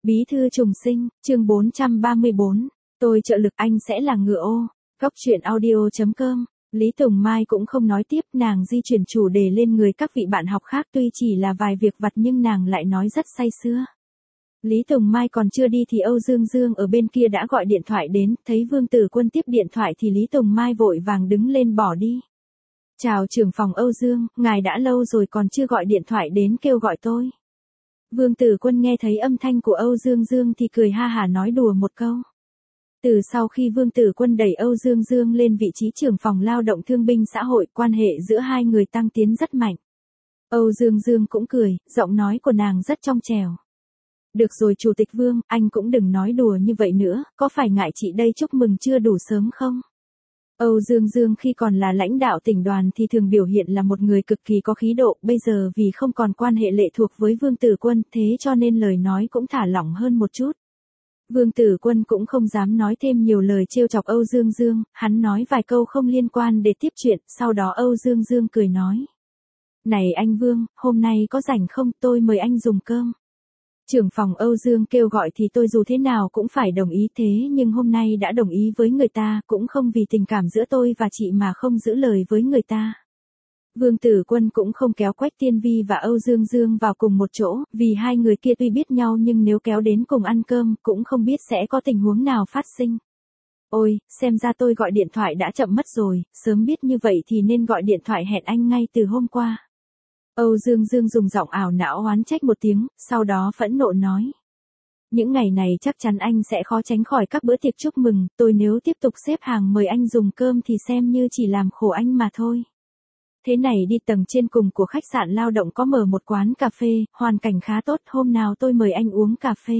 Bí thư trùng sinh, chương 434, tôi trợ lực anh sẽ là ngựa ô. Góc truyện audio.com. Lý Tùng Mai cũng không nói tiếp, nàng di chuyển chủ đề lên người các vị bạn học khác, tuy chỉ là vài việc vặt nhưng nàng lại nói rất say sưa. Lý Tùng Mai còn chưa đi thì Âu Dương Dương ở bên kia đã gọi điện thoại đến, thấy Vương Tử Quân tiếp điện thoại thì Lý Tùng Mai vội vàng đứng lên bỏ đi. Chào trưởng phòng Âu Dương, ngài đã lâu rồi còn chưa gọi điện thoại đến kêu gọi tôi. Vương Tử Quân nghe thấy âm thanh của Âu Dương Dương thì cười ha hả nói đùa một câu. Từ sau khi Vương Tử Quân đẩy Âu Dương Dương lên vị trí trưởng phòng lao động thương binh xã hội, quan hệ giữa hai người tăng tiến rất mạnh. Âu Dương Dương cũng cười, giọng nói của nàng rất trong trẻo. Được rồi Chủ tịch Vương, anh cũng đừng nói đùa như vậy nữa, có phải ngại chị đây chúc mừng chưa đủ sớm không? Âu Dương Dương khi còn là lãnh đạo tỉnh đoàn thì thường biểu hiện là một người cực kỳ có khí độ, bây giờ vì không còn quan hệ lệ thuộc với Vương Tử Quân, thế cho nên lời nói cũng thả lỏng hơn một chút. Vương Tử Quân cũng không dám nói thêm nhiều lời trêu chọc Âu Dương Dương, hắn nói vài câu không liên quan để tiếp chuyện, sau đó Âu Dương Dương cười nói. Này anh Vương, hôm nay có rảnh không, tôi mời anh dùng cơm. Trưởng phòng Âu Dương kêu gọi thì tôi dù thế nào cũng phải đồng ý, thế nhưng hôm nay đã đồng ý với người ta, cũng không vì tình cảm giữa tôi và chị mà không giữ lời với người ta. Vương Tử Quân cũng không kéo Quách Tiên Vi và Âu Dương Dương vào cùng một chỗ, vì hai người kia tuy biết nhau nhưng nếu kéo đến cùng ăn cơm cũng không biết sẽ có tình huống nào phát sinh. Ôi, xem ra tôi gọi điện thoại đã chậm mất rồi, sớm biết như vậy thì nên gọi điện thoại hẹn anh ngay từ hôm qua. Âu Dương Dương dùng giọng ảo não oán trách một tiếng, sau đó phẫn nộ nói. Những ngày này chắc chắn anh sẽ khó tránh khỏi các bữa tiệc chúc mừng, tôi nếu tiếp tục xếp hàng mời anh dùng cơm thì xem như chỉ làm khổ anh mà thôi. Thế này đi, tầng trên cùng của khách sạn lao động có mở một quán cà phê, hoàn cảnh khá tốt, hôm nào tôi mời anh uống cà phê.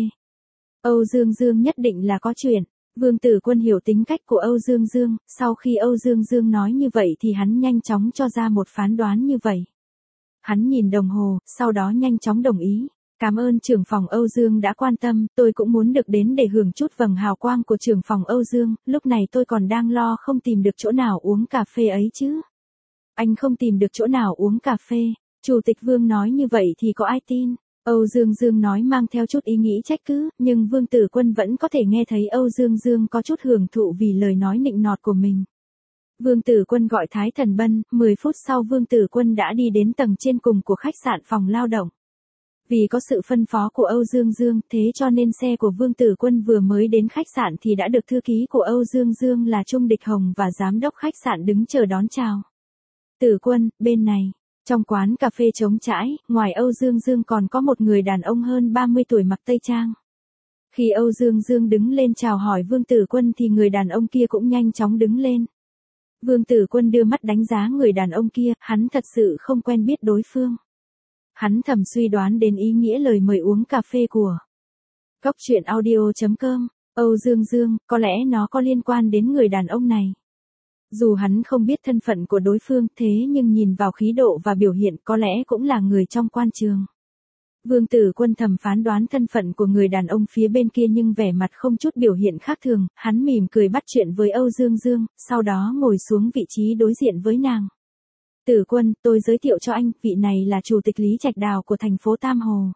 Âu Dương Dương nhất định là có chuyện. Vương Tử Quân hiểu tính cách của Âu Dương Dương, sau khi Âu Dương Dương nói như vậy thì hắn nhanh chóng cho ra một phán đoán như vậy. Hắn nhìn đồng hồ, sau đó nhanh chóng đồng ý. Cảm ơn trưởng phòng Âu Dương đã quan tâm, tôi cũng muốn được đến để hưởng chút vầng hào quang của trưởng phòng Âu Dương, lúc này tôi còn đang lo không tìm được chỗ nào uống cà phê ấy chứ. Anh không tìm được chỗ nào uống cà phê, Chủ tịch Vương nói như vậy thì có ai tin? Âu Dương Dương nói mang theo chút ý nghĩ trách cứ, nhưng Vương Tử Quân vẫn có thể nghe thấy Âu Dương Dương có chút hưởng thụ vì lời nói nịnh nọt của mình. Vương Tử Quân gọi Thái Thần Bân, 10 phút sau Vương Tử Quân đã đi đến tầng trên cùng của khách sạn phòng lao động. Vì có sự phân phó của Âu Dương Dương, thế cho nên xe của Vương Tử Quân vừa mới đến khách sạn thì đã được thư ký của Âu Dương Dương là Trung Địch Hồng và giám đốc khách sạn đứng chờ đón chào. Tử Quân, bên này, trong quán cà phê trống trải, ngoài Âu Dương Dương còn có một người đàn ông hơn 30 tuổi mặc tây trang. Khi Âu Dương Dương đứng lên chào hỏi Vương Tử Quân thì người đàn ông kia cũng nhanh chóng đứng lên. Vương Tử Quân đưa mắt đánh giá người đàn ông kia, hắn thật sự không quen biết đối phương. Hắn thầm suy đoán đến ý nghĩa lời mời uống cà phê của Góc truyện audio.com. Âu Dương Dương, có lẽ nó có liên quan đến người đàn ông này. Dù hắn không biết thân phận của đối phương, thế nhưng nhìn vào khí độ và biểu hiện có lẽ cũng là người trong quan trường. Vương Tử Quân thầm phán đoán thân phận của người đàn ông phía bên kia nhưng vẻ mặt không chút biểu hiện khác thường, hắn mỉm cười bắt chuyện với Âu Dương Dương, sau đó ngồi xuống vị trí đối diện với nàng. Tử Quân, tôi giới thiệu cho anh, vị này là Chủ tịch Lý Trạch Đào của thành phố Tam Hồ.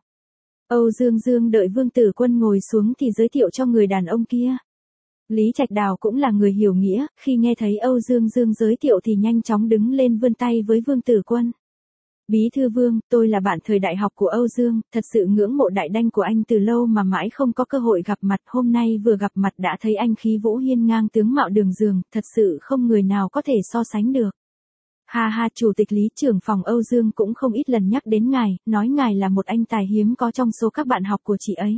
Âu Dương Dương đợi Vương Tử Quân ngồi xuống thì giới thiệu cho người đàn ông kia. Lý Trạch Đào cũng là người hiểu nghĩa, khi nghe thấy Âu Dương Dương giới thiệu thì nhanh chóng đứng lên vươn tay với Vương Tử Quân. Bí thư Vương, tôi là bạn thời đại học của Âu Dương, thật sự ngưỡng mộ đại đanh của anh từ lâu mà mãi không có cơ hội gặp mặt, hôm nay vừa gặp mặt đã thấy anh khí vũ hiên ngang tướng mạo đường dường, thật sự không người nào có thể so sánh được. Ha ha, Chủ tịch Lý, trưởng phòng Âu Dương cũng không ít lần nhắc đến ngài, nói ngài là một anh tài hiếm có trong số các bạn học của chị ấy.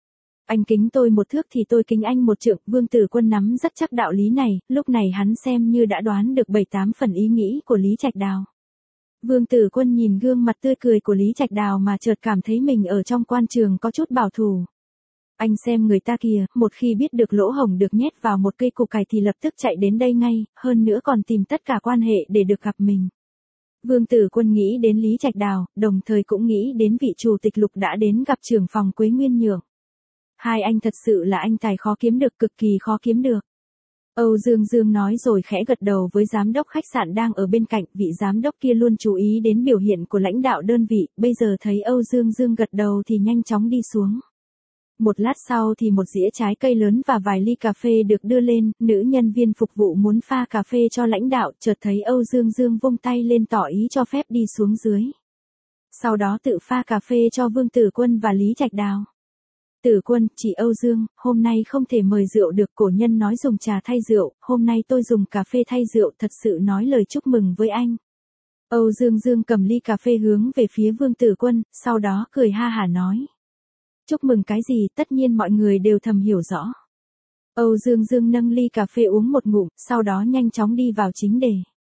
Anh kính tôi một thước thì tôi kính anh một trượng, Vương Tử Quân nắm rất chắc đạo lý này, lúc này hắn xem như đã đoán được 7-8 phần ý nghĩ của Lý Trạch Đào. Vương Tử Quân nhìn gương mặt tươi cười của Lý Trạch Đào mà chợt cảm thấy mình ở trong quan trường có chút bảo thủ. Anh xem người ta kìa, một khi biết được lỗ hổng được nhét vào một cây củ cải thì lập tức chạy đến đây ngay, hơn nữa còn tìm tất cả quan hệ để được gặp mình. Vương Tử Quân nghĩ đến Lý Trạch Đào, đồng thời cũng nghĩ đến vị Chủ tịch Lục đã đến gặp trưởng phòng Quế Nguyên Nhượng. Hai anh thật sự là anh tài khó kiếm được, cực kỳ khó kiếm được. Âu Dương Dương nói rồi khẽ gật đầu với giám đốc khách sạn đang ở bên cạnh, vị giám đốc kia luôn chú ý đến biểu hiện của lãnh đạo đơn vị, bây giờ thấy Âu Dương Dương gật đầu thì nhanh chóng đi xuống. Một lát sau thì một dĩa trái cây lớn và vài ly cà phê được đưa lên, nữ nhân viên phục vụ muốn pha cà phê cho lãnh đạo, chợt thấy Âu Dương Dương vung tay lên tỏ ý cho phép đi xuống dưới. Sau đó tự pha cà phê cho Vương Tử Quân và Lý Trạch Đào. Tử Quân, chị Âu Dương, hôm nay không thể mời rượu được, cổ nhân nói dùng trà thay rượu, hôm nay tôi dùng cà phê thay rượu, thật sự nói lời chúc mừng với anh. Âu Dương Dương cầm ly cà phê hướng về phía Vương Tử Quân, sau đó cười ha hả nói. Chúc mừng cái gì, tất nhiên mọi người đều thầm hiểu rõ. Âu Dương Dương nâng ly cà phê uống một ngụm, sau đó nhanh chóng đi vào chính đề.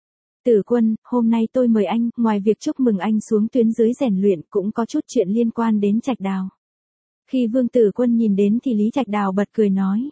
Tử Quân, hôm nay tôi mời anh, ngoài việc chúc mừng anh xuống tuyến dưới rèn luyện cũng có chút chuyện liên quan đến Trạch Đào. Khi Vương Tử Quân nhìn đến thì Lý Trạch Đào bật cười nói.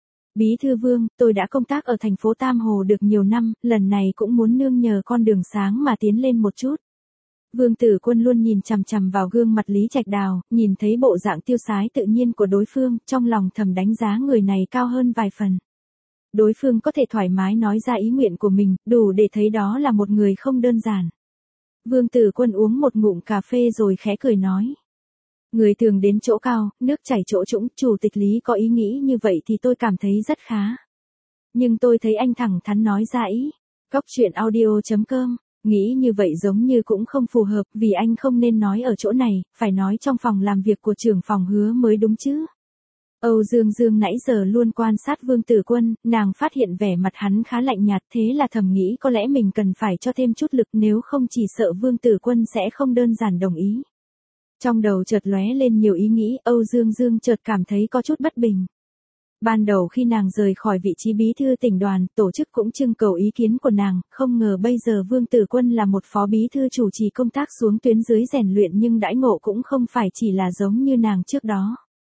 Bí thư Vương, tôi đã công tác ở thành phố Tam Hồ được nhiều năm, lần này cũng muốn nương nhờ con đường sáng mà tiến lên một chút. Vương Tử Quân luôn nhìn chằm chằm vào gương mặt Lý Trạch Đào, nhìn thấy bộ dạng tiêu sái tự nhiên của đối phương, trong lòng thầm đánh giá người này cao hơn vài phần. Đối phương có thể thoải mái nói ra ý nguyện của mình, đủ để thấy đó là một người không đơn giản. Vương Tử Quân uống một ngụm cà phê rồi khẽ cười nói. Người thường đến chỗ cao, nước chảy chỗ trũng, chủ tịch Lý có ý nghĩ như vậy thì tôi cảm thấy rất khá. Nhưng tôi thấy anh thẳng thắn nói ra ý. Góc truyện audio.com, nghĩ như vậy giống như cũng không phù hợp vì anh không nên nói ở chỗ này, phải nói trong phòng làm việc của trưởng phòng Hứa mới đúng chứ. Âu Dương Dương nãy giờ luôn quan sát Vương Tử Quân, nàng phát hiện vẻ mặt hắn khá lạnh nhạt, thế là thầm nghĩ có lẽ mình cần phải cho thêm chút lực, nếu không chỉ sợ Vương Tử Quân sẽ không đơn giản đồng ý. Trong đầu chợt lóe lên nhiều ý nghĩ, Âu Dương Dương chợt cảm thấy có chút bất bình. Ban đầu khi nàng rời khỏi vị trí bí thư tỉnh đoàn, tổ chức cũng trưng cầu ý kiến của nàng, không ngờ bây giờ Vương Tử Quân là một phó bí thư chủ trì công tác xuống tuyến dưới rèn luyện, nhưng đãi ngộ cũng không phải chỉ là giống như nàng trước đó.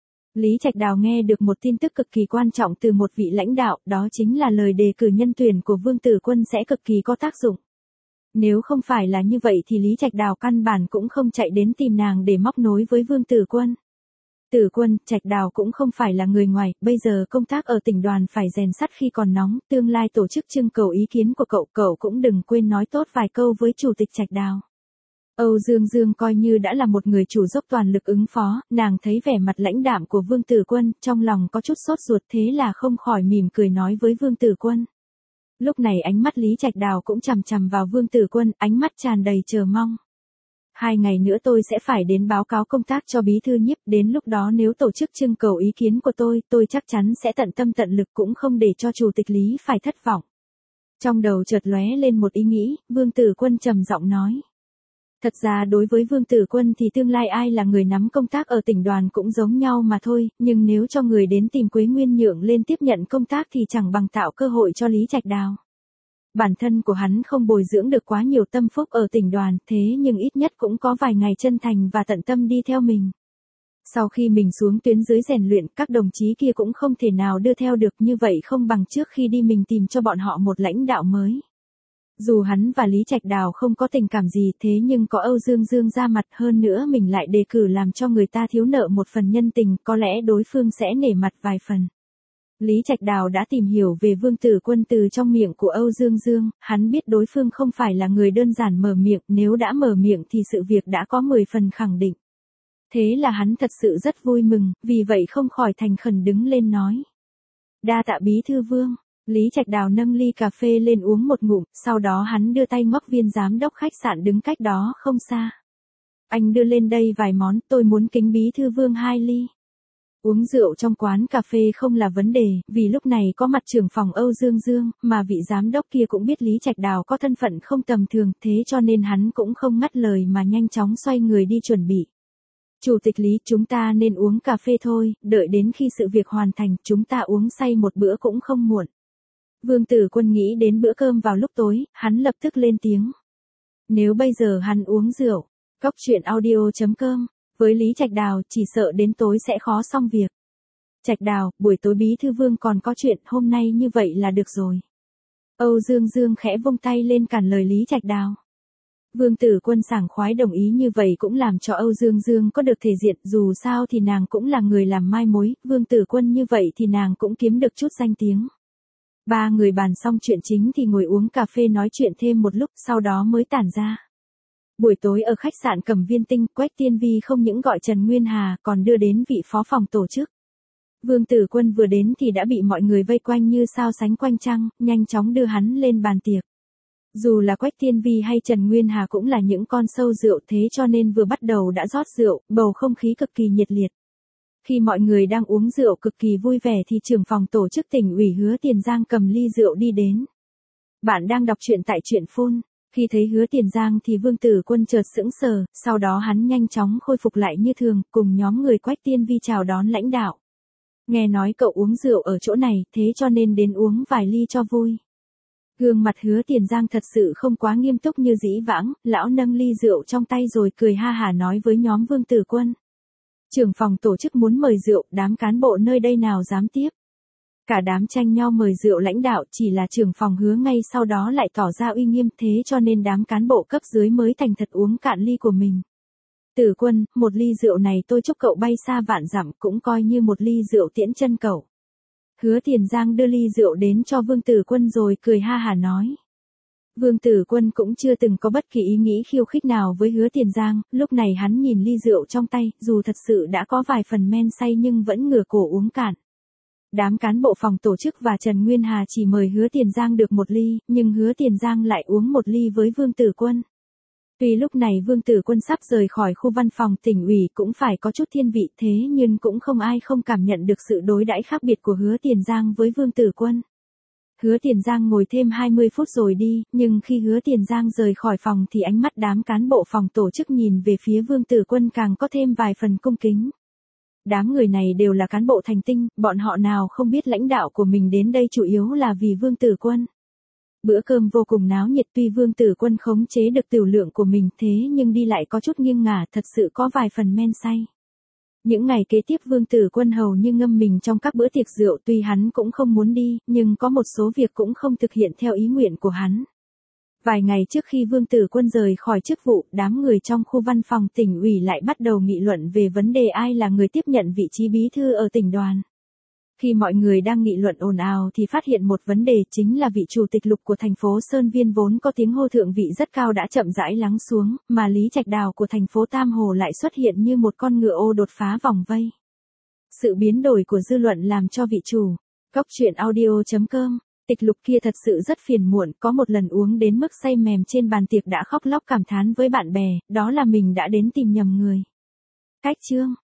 Lý Trạch Đào nghe được một tin tức cực kỳ quan trọng từ một vị lãnh đạo, đó chính là lời đề cử nhân tuyển của Vương Tử Quân sẽ cực kỳ có tác dụng. Nếu không phải là như vậy thì Lý Trạch Đào căn bản cũng không chạy đến tìm nàng để móc nối với Vương Tử Quân. Tử Quân, Trạch Đào cũng không phải là người ngoài, bây giờ công tác ở tỉnh đoàn phải rèn sắt khi còn nóng, tương lai tổ chức trưng cầu ý kiến của cậu cũng đừng quên nói tốt vài câu với Chủ tịch Trạch Đào. Âu Dương Dương coi như đã là một người chủ dốc toàn lực ứng phó, nàng thấy vẻ mặt lãnh đạm của Vương Tử Quân, trong lòng có chút sốt ruột, thế là không khỏi mỉm cười nói với Vương Tử Quân. Lúc này ánh mắt Lý Trạch Đào cũng chằm chằm vào Vương Tử Quân, ánh mắt tràn đầy chờ mong. 2 ngày nữa tôi sẽ phải đến báo cáo công tác cho bí thư Nhiếp, đến lúc đó nếu tổ chức trưng cầu ý kiến của tôi chắc chắn sẽ tận tâm tận lực, cũng không để cho Chủ tịch Lý phải thất vọng. Trong đầu chợt lóe lên một ý nghĩ, Vương Tử Quân trầm giọng nói. Thật ra đối với Vương Tử Quân thì tương lai ai là người nắm công tác ở tỉnh đoàn cũng giống nhau mà thôi, nhưng nếu cho người đến tìm Quế Nguyên Nhượng lên tiếp nhận công tác thì chẳng bằng tạo cơ hội cho Lý Trạch Đào. Bản thân của hắn không bồi dưỡng được quá nhiều tâm phúc ở tỉnh đoàn, thế nhưng ít nhất cũng có vài ngày chân thành và tận tâm đi theo mình. Sau khi mình xuống tuyến dưới rèn luyện, các đồng chí kia cũng không thể nào đưa theo được, như vậy không bằng trước khi đi mình tìm cho bọn họ một lãnh đạo mới. Dù hắn và Lý Trạch Đào không có tình cảm gì, thế nhưng có Âu Dương Dương ra mặt, hơn nữa mình lại đề cử làm cho người ta thiếu nợ một phần nhân tình, có lẽ đối phương sẽ nể mặt vài phần. Lý Trạch Đào đã tìm hiểu về Vương Tử Quân từ trong miệng của Âu Dương Dương, hắn biết đối phương không phải là người đơn giản mở miệng, nếu đã mở miệng thì sự việc đã có 10 phần khẳng định. Thế là hắn thật sự rất vui mừng, vì vậy không khỏi thành khẩn đứng lên nói. Đa tạ bí thư Vương. Lý Trạch Đào nâng ly cà phê lên uống một ngụm, sau đó hắn đưa tay móc viên giám đốc khách sạn đứng cách đó không xa. Anh đưa lên đây vài món, tôi muốn kính bí thư Vương 2 ly. Uống rượu trong quán cà phê không là vấn đề, vì lúc này có mặt trưởng phòng Âu Dương Dương, mà vị giám đốc kia cũng biết Lý Trạch Đào có thân phận không tầm thường, thế cho nên hắn cũng không ngắt lời mà nhanh chóng xoay người đi chuẩn bị. Chủ tịch Lý, chúng ta nên uống cà phê thôi, đợi đến khi sự việc hoàn thành, chúng ta uống say một bữa cũng không muộn. Vương Tử Quân nghĩ đến bữa cơm vào lúc tối, hắn lập tức lên tiếng. Nếu bây giờ hắn uống rượu, góc truyện audio.com, với Lý Trạch Đào chỉ sợ đến tối sẽ khó xong việc. Trạch Đào, buổi tối bí thư Vương còn có chuyện, hôm nay như vậy là được rồi. Âu Dương Dương khẽ vung tay lên cản lời Lý Trạch Đào. Vương Tử Quân sảng khoái đồng ý, như vậy cũng làm cho Âu Dương Dương có được thể diện, dù sao thì nàng cũng là người làm mai mối, Vương Tử Quân như vậy thì nàng cũng kiếm được chút danh tiếng. Ba người bàn xong chuyện chính thì ngồi uống cà phê nói chuyện thêm một lúc, sau đó mới tản ra. Buổi tối ở khách sạn Cẩm Viên Tinh, Quách Tiên Vi không những gọi Trần Nguyên Hà còn đưa đến vị phó phòng tổ chức. Vương Tử Quân vừa đến thì đã bị mọi người vây quanh như sao sánh quanh trăng, nhanh chóng đưa hắn lên bàn tiệc. Dù là Quách Tiên Vi hay Trần Nguyên Hà cũng là những con sâu rượu, thế cho nên vừa bắt đầu đã rót rượu, bầu không khí cực kỳ nhiệt liệt. Khi mọi người đang uống rượu cực kỳ vui vẻ thì trưởng phòng tổ chức tỉnh ủy Hứa Tiền Giang cầm ly rượu đi đến. Bạn đang đọc truyện tại truyện phun. Khi thấy Hứa Tiền Giang thì Vương Tử Quân chợt sững sờ, sau đó hắn nhanh chóng khôi phục lại như thường, cùng nhóm người Quách Tiên Vi chào đón lãnh đạo. Nghe nói cậu uống rượu ở chỗ này, thế cho nên đến uống vài ly cho vui. Gương mặt Hứa Tiền Giang thật sự không quá nghiêm túc như dĩ vãng, lão nâng ly rượu trong tay rồi cười ha hả nói với nhóm Vương Tử Quân. Trưởng phòng tổ chức muốn mời rượu, đám cán bộ nơi đây nào dám tiếp. Cả đám tranh nhau mời rượu lãnh đạo, chỉ là trưởng phòng Hứa ngay sau đó lại tỏ ra uy nghiêm, thế cho nên đám cán bộ cấp dưới mới thành thật uống cạn ly của mình. Tử Quân, một ly rượu này tôi chúc cậu bay xa vạn dặm, cũng coi như một ly rượu tiễn chân cậu. Hứa Tiền Giang đưa ly rượu đến cho Vương Tử Quân rồi cười ha hả nói. Vương Tử Quân cũng chưa từng có bất kỳ ý nghĩ khiêu khích nào với Hứa Tiền Giang, lúc này hắn nhìn ly rượu trong tay, dù thật sự đã có vài phần men say nhưng vẫn ngửa cổ uống cạn. Đám cán bộ phòng tổ chức và Trần Nguyên Hà chỉ mời Hứa Tiền Giang được một ly, nhưng Hứa Tiền Giang lại uống một ly với Vương Tử Quân. Tuy lúc này Vương Tử Quân sắp rời khỏi khu văn phòng tỉnh ủy cũng phải có chút thiên vị, thế nhưng cũng không ai không cảm nhận được sự đối đãi khác biệt của Hứa Tiền Giang với Vương Tử Quân. Hứa Tiền Giang ngồi thêm 20 phút rồi đi, nhưng khi Hứa Tiền Giang rời khỏi phòng thì ánh mắt đám cán bộ phòng tổ chức nhìn về phía Vương Tử Quân càng có thêm vài phần cung kính. Đám người này đều là cán bộ thành tinh, bọn họ nào không biết lãnh đạo của mình đến đây chủ yếu là vì Vương Tử Quân. Bữa cơm vô cùng náo nhiệt, tuy Vương Tử Quân khống chế được tiểu lượng của mình thế nhưng đi lại có chút nghiêng ngả, thật sự có vài phần men say. Những ngày kế tiếp Vương Tử Quân hầu như ngâm mình trong các bữa tiệc rượu, tuy hắn cũng không muốn đi, nhưng có một số việc cũng không thực hiện theo ý nguyện của hắn. Vài ngày trước khi Vương Tử Quân rời khỏi chức vụ, đám người trong khu văn phòng tỉnh ủy lại bắt đầu nghị luận về vấn đề ai là người tiếp nhận vị trí bí thư ở tỉnh đoàn. Khi mọi người đang nghị luận ồn ào thì phát hiện một vấn đề, chính là vị chủ tịch Lục của thành phố Sơn Viên vốn có tiếng hô thượng vị rất cao đã chậm rãi lắng xuống, mà Lý Trạch Đào của thành phố Tam Hồ lại xuất hiện như một con ngựa ô đột phá vòng vây. Sự biến đổi của dư luận làm cho vị chủ Góc Truyện Audio.com Tịch Lục kia thật sự rất phiền muộn, có một lần uống đến mức say mềm trên bàn tiệc đã khóc lóc cảm thán với bạn bè, đó là mình đã đến tìm nhầm người. Cách chương